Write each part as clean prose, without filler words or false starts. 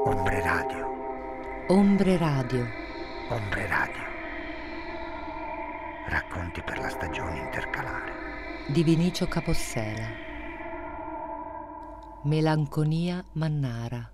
Ombre Radio. Ombre Radio. Ombre Radio. Racconti per la stagione intercalare. Di Vinicio Capossela. Melanconia Mannara.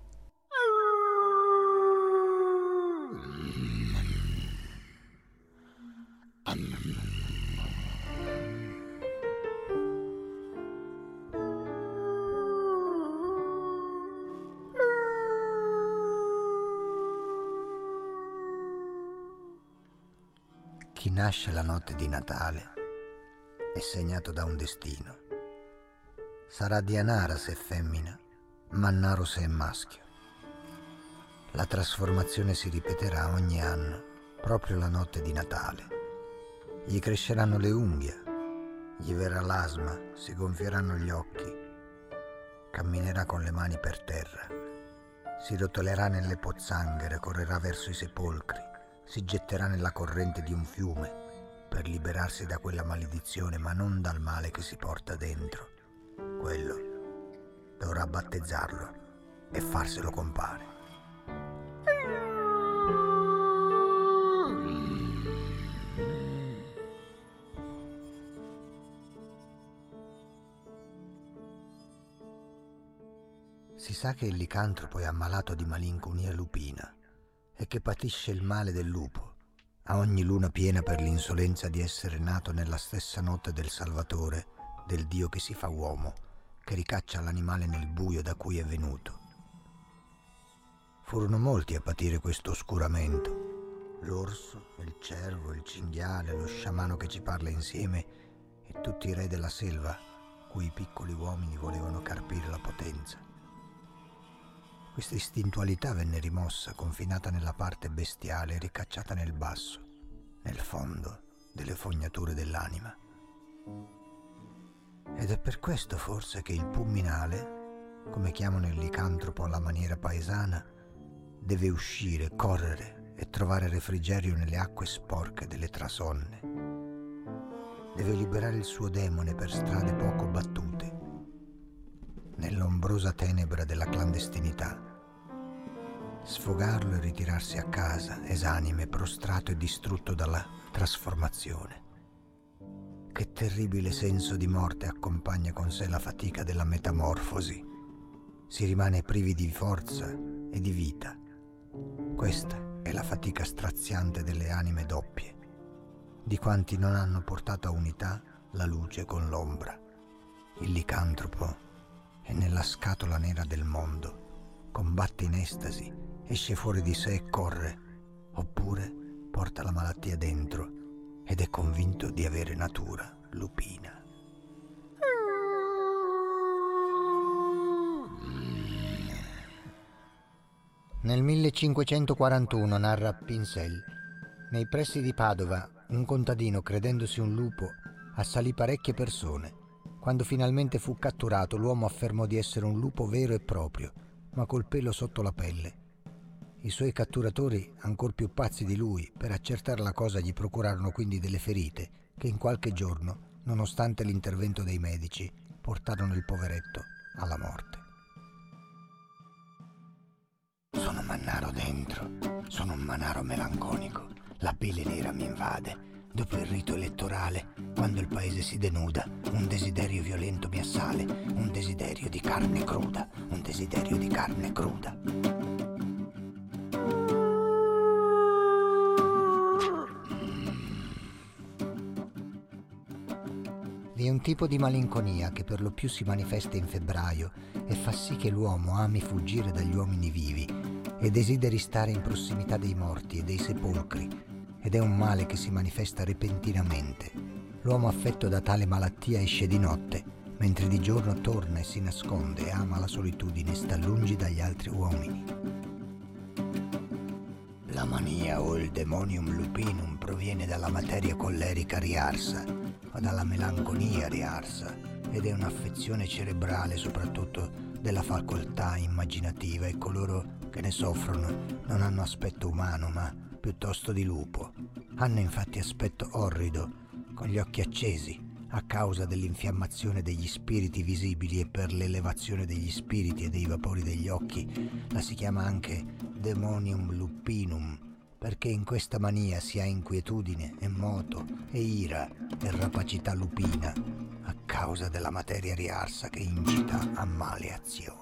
Chi nasce la notte di Natale è segnato da un destino. Sarà Dianara se è femmina, Mannaro se è maschio. La trasformazione si ripeterà ogni anno, proprio la notte di Natale. Gli cresceranno le unghie, gli verrà l'asma, si gonfieranno gli occhi, camminerà con le mani per terra, si rotolerà nelle pozzanghere, correrà verso i sepolcri, si getterà nella corrente di un fiume per liberarsi da quella maledizione, ma non dal male che si porta dentro. Quello dovrà battezzarlo e farselo compare. Si sa che il licantropo è ammalato di malinconia lupina e che patisce il male del lupo a ogni luna piena per l'insolenza di essere nato nella stessa notte del Salvatore, del Dio che si fa uomo, che ricaccia l'animale nel buio da cui è venuto. Furono molti a patire questo oscuramento: l'orso, il cervo, il cinghiale, lo sciamano che ci parla insieme e tutti i re della selva, cui i piccoli uomini volevano carpire la potenza. Questa istintualità venne rimossa, confinata nella parte bestiale e ricacciata nel basso, nel fondo delle fognature dell'anima. Ed è per questo forse che il pulminale, come chiamano il licantropo alla maniera paesana, deve uscire, correre e trovare refrigerio nelle acque sporche delle trasonne. Deve liberare il suo demone per strade poco battute, nell'ombrosa tenebra della clandestinità, sfogarlo e ritirarsi a casa, esanime, prostrato e distrutto dalla trasformazione. Che terribile senso di morte accompagna con sé la fatica della metamorfosi. Si rimane privi di forza e di vita. Questa è la fatica straziante delle anime doppie, di quanti non hanno portato a unità la luce con l'ombra. Il licantropo è nella scatola nera del mondo, combatte in estasi, esce fuori di sé e corre, oppure porta la malattia dentro ed è convinto di avere natura lupina. Nel 1541, narra Pinsel, nei pressi di Padova, un contadino, credendosi un lupo, assalì parecchie persone. Quando finalmente fu catturato, l'uomo affermò di essere un lupo vero e proprio, ma col pelo sotto la pelle. I suoi catturatori, ancor più pazzi di lui, per accertare la cosa gli procurarono quindi delle ferite che in qualche giorno, nonostante l'intervento dei medici, portarono il poveretto alla morte. Sono Mannaro dentro, sono un Mannaro melanconico, la pelle nera mi invade. Dopo il rito elettorale, quando il paese si denuda, un desiderio violento mi assale, un desiderio di carne cruda, un desiderio di carne cruda. Vi è un tipo di malinconia che per lo più si manifesta in febbraio e fa sì che l'uomo ami fuggire dagli uomini vivi e desideri stare in prossimità dei morti e dei sepolcri. Ed è un male che si manifesta repentinamente. L'uomo affetto da tale malattia esce di notte, mentre di giorno torna e si nasconde e ama la solitudine e sta lungi dagli altri uomini. La mania o il demonium lupinum proviene dalla materia collerica riarsa o dalla melanconia riarsa ed è un'affezione cerebrale soprattutto della facoltà immaginativa e coloro che ne soffrono non hanno aspetto umano ma piuttosto di lupo. Hanno infatti aspetto orrido, con gli occhi accesi, a causa dell'infiammazione degli spiriti visibili e per l'elevazione degli spiriti e dei vapori degli occhi, la si chiama anche demonium lupinum, perché in questa mania si ha inquietudine e moto e ira e rapacità lupina a causa della materia riarsa che incita a male azioni.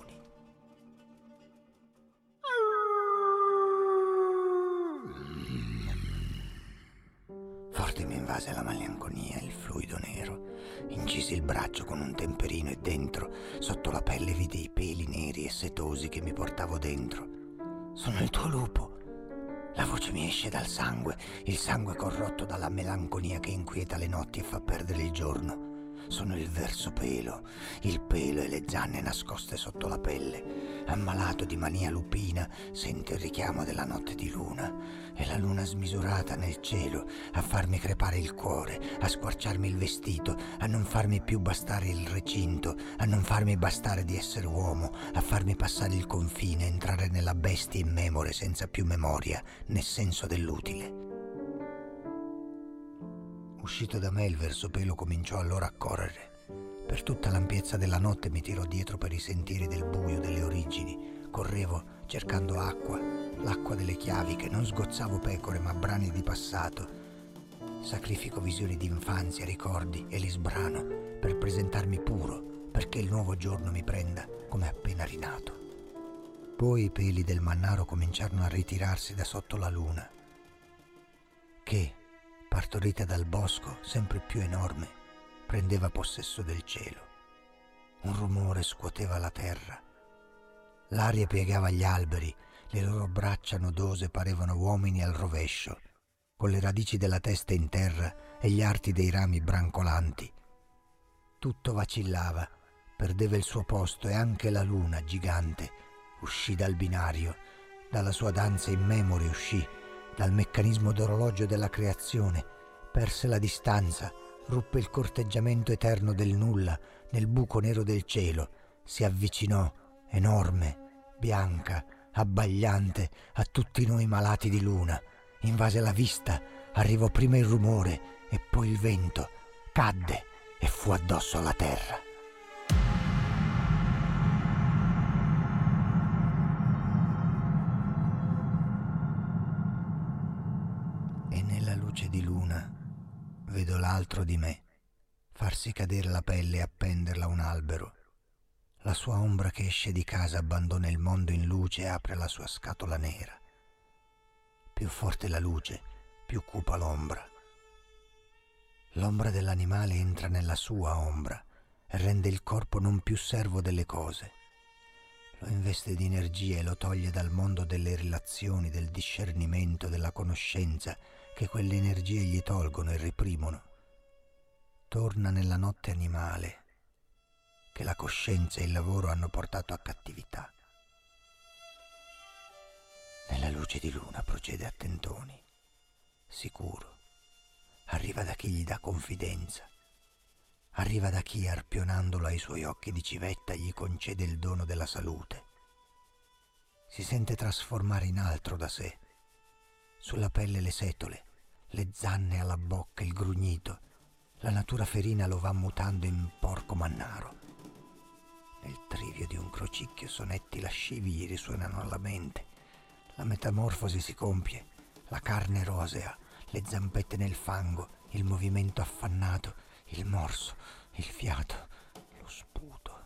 Forte mi invase la malinconia e il fluido nero. Incisi il braccio con un temperino e dentro, sotto la pelle, vidi i peli neri e setosi che mi portavo dentro. Sono il tuo lupo. La voce mi esce dal sangue, il sangue corrotto dalla melanconia che inquieta le notti e fa perdere il giorno. Sono il versopelo, il pelo e le zanne nascoste sotto la pelle. Ammalato di mania lupina, sento il richiamo della notte di luna. E la luna smisurata nel cielo a farmi crepare il cuore, a squarciarmi il vestito, a non farmi più bastare il recinto, a non farmi bastare di essere uomo, a farmi passare il confine, entrare nella bestia immemore senza più memoria né senso dell'utile. Uscito da me, il versopelo cominciò allora a correre. Per tutta l'ampiezza della notte mi tirò dietro per i sentieri del buio delle origini. Correvo cercando acqua, l'acqua delle chiavi, che non sgozzavo pecore ma brani di passato. Sacrifico visioni di infanzia, ricordi e li sbrano per presentarmi puro, perché il nuovo giorno mi prenda come appena rinato. Poi i peli del mannaro cominciarono a ritirarsi da sotto la luna, che, partorita dal bosco sempre più enorme, prendeva possesso del cielo. Un rumore scuoteva la terra. L'aria piegava gli alberi, le loro braccia nodose parevano uomini al rovescio, con le radici della testa in terra e gli arti dei rami brancolanti. Tutto vacillava, perdeva il suo posto e anche la luna, gigante, uscì dal binario, dalla sua danza immemore uscì, dal meccanismo d'orologio della creazione, perse la distanza, ruppe il corteggiamento eterno del nulla nel buco nero del cielo, si avvicinò, enorme, bianca, abbagliante a tutti noi malati di luna, invase la vista, arrivò prima il rumore e poi il vento, cadde e fu addosso alla terra. E nella luce di luna vedo l'altro di me farsi cadere la pelle e appenderla a un albero. La sua ombra che esce di casa abbandona il mondo in luce e apre la sua scatola nera. Più forte la luce, più cupa l'ombra. L'ombra dell'animale entra nella sua ombra e rende il corpo non più servo delle cose. Lo investe di energia e lo toglie dal mondo delle relazioni, del discernimento, della conoscenza che quelle energie gli tolgono e reprimono. Torna nella notte animale che la coscienza e il lavoro hanno portato a cattività. Nella luce di luna procede a tentoni, sicuro. Arriva da chi gli dà confidenza. Arriva da chi, arpionandolo ai suoi occhi di civetta, gli concede il dono della salute. Si sente trasformare in altro da sé. Sulla pelle le setole, le zanne alla bocca, il grugnito. La natura ferina lo va mutando in porco mannaro. Nel trivio di un crocicchio sonetti lascivi gli risuonano alla mente. La metamorfosi si compie, la carne rosea, le zampette nel fango, il movimento affannato, il morso, il fiato, lo sputo.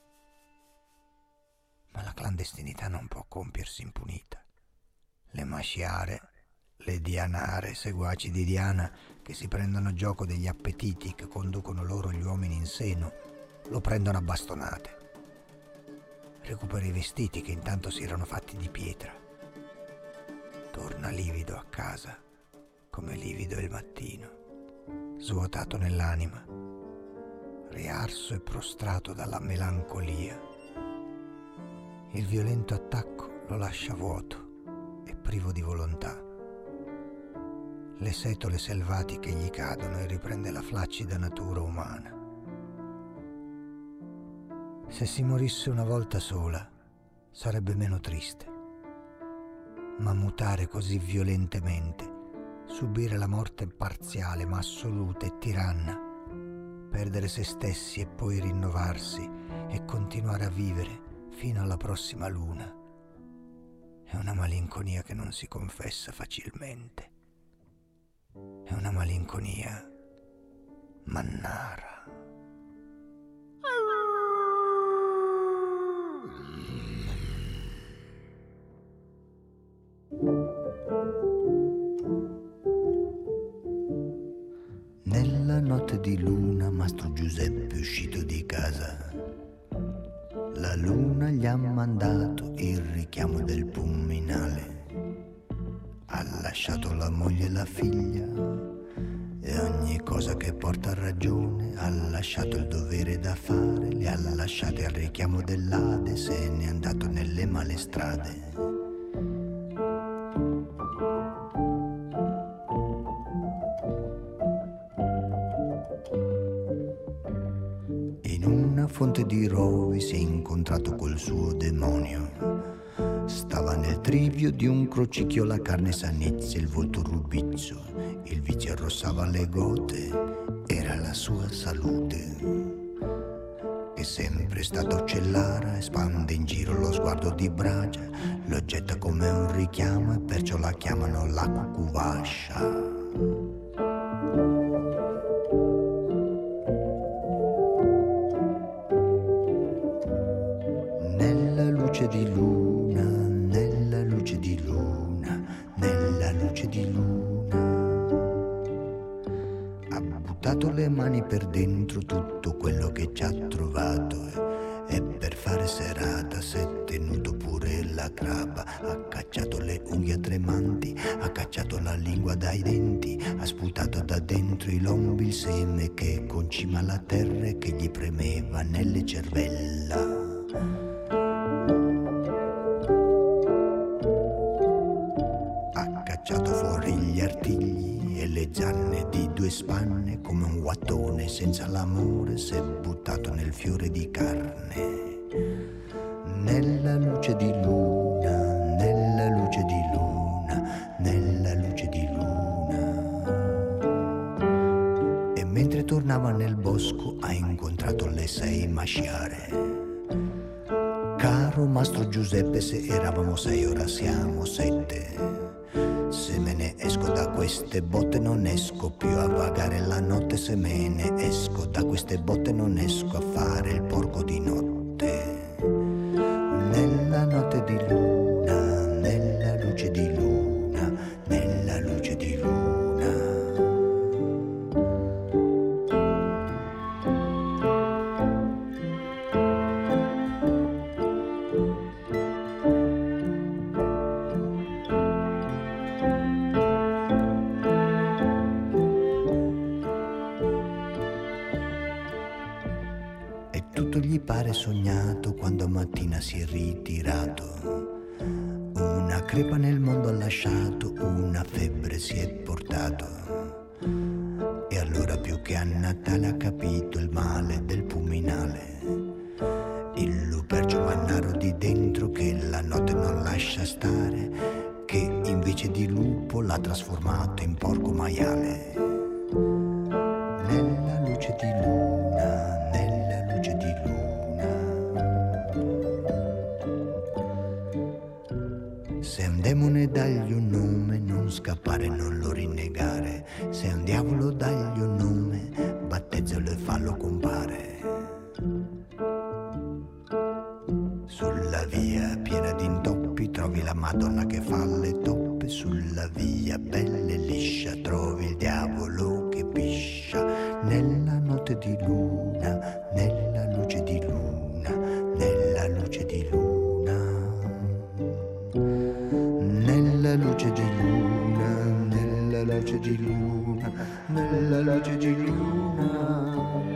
Ma la clandestinità non può compiersi impunita. Le masciare, le dianare, seguaci di Diana, che si prendono gioco degli appetiti che conducono loro gli uomini in seno, lo prendono a bastonate. Recupera i vestiti che intanto si erano fatti di pietra. Torna livido a casa, come livido il mattino, svuotato nell'anima, riarso e prostrato dalla melancolia. Il violento attacco lo lascia vuoto e privo di volontà. Le setole selvatiche gli cadono e riprende la flaccida natura umana. Se si morisse una volta sola, sarebbe meno triste. Ma mutare così violentemente, subire la morte parziale ma assoluta e tiranna, perdere se stessi e poi rinnovarsi e continuare a vivere fino alla prossima luna. È una malinconia che non si confessa facilmente. È una malinconia mannara. Nella notte di luna Mastro Giuseppe è uscito di casa. La luna gli ha mandato il richiamo del Puminale. Ha lasciato la moglie e la figlia e ogni cosa che porta a ragione. Ha lasciato il dovere da fare, le ha lasciate al richiamo dell'Ade, se n'è andato nelle male strade. In una fonte di rovi si è incontrato col suo demonio. Stava nel trivio di un crocicchio la carne sanezza, il volto rubizzo, il viso arrossava le gote, era la sua salute. È sempre stato cellara, espande in giro lo sguardo di bragia, lo getta come un richiamo e perciò la chiamano la cucuvascia. Nella luce di luna, nella luce di luna, nella luce di luna, ha buttato le mani per dentro tutto quello che ci ha trovato e per fare serata si è tenuto pure la crapa. Ha cacciato le unghie tremanti, ha cacciato la lingua dai denti, ha sputato da dentro i lombi il seme che concima la terra e che gli premeva nelle cervella. Cacciato fuori gli artigli e le zanne di due spanne, come un guattone senza l'amore s'è buttato nel fiore di carne. Nella luce di luna, nella luce di luna, nella luce di luna. E mentre tornava nel bosco ha incontrato le 6 masciare. Caro Mastro Giuseppe, se eravamo 6 ora siamo 7. Se me ne esco da queste botte non esco più a vagare la notte, se me ne esco da queste botte non esco a fare il porco di notte. Nella notte di luna, nella luce di luna, nella luce di luna. Gli pare sognato quando mattina si è ritirato. Una crepa nel mondo ha lasciato, una febbre si è portato. E allora più che a Natale ha capito il male del Puminale. Il lupercio mannaro di dentro che la notte non lascia stare, che invece di lupo l'ha trasformato in porco maiale. Nella luce di luna, nella luce di luna. Se un demone dagli un nome, non scappare, non lo rinnegare. Se un diavolo dagli un nome, battezzalo e fallo compare. Sulla via piena di intoppi trovi la Madonna che fa le toppe. Sulla via bella e liscia trovi il diavolo che piscia. Nella notte di luna, nella luce di luna, nella luce di luna. Nella luce di luna, nella luce di luna, nella luce di luna.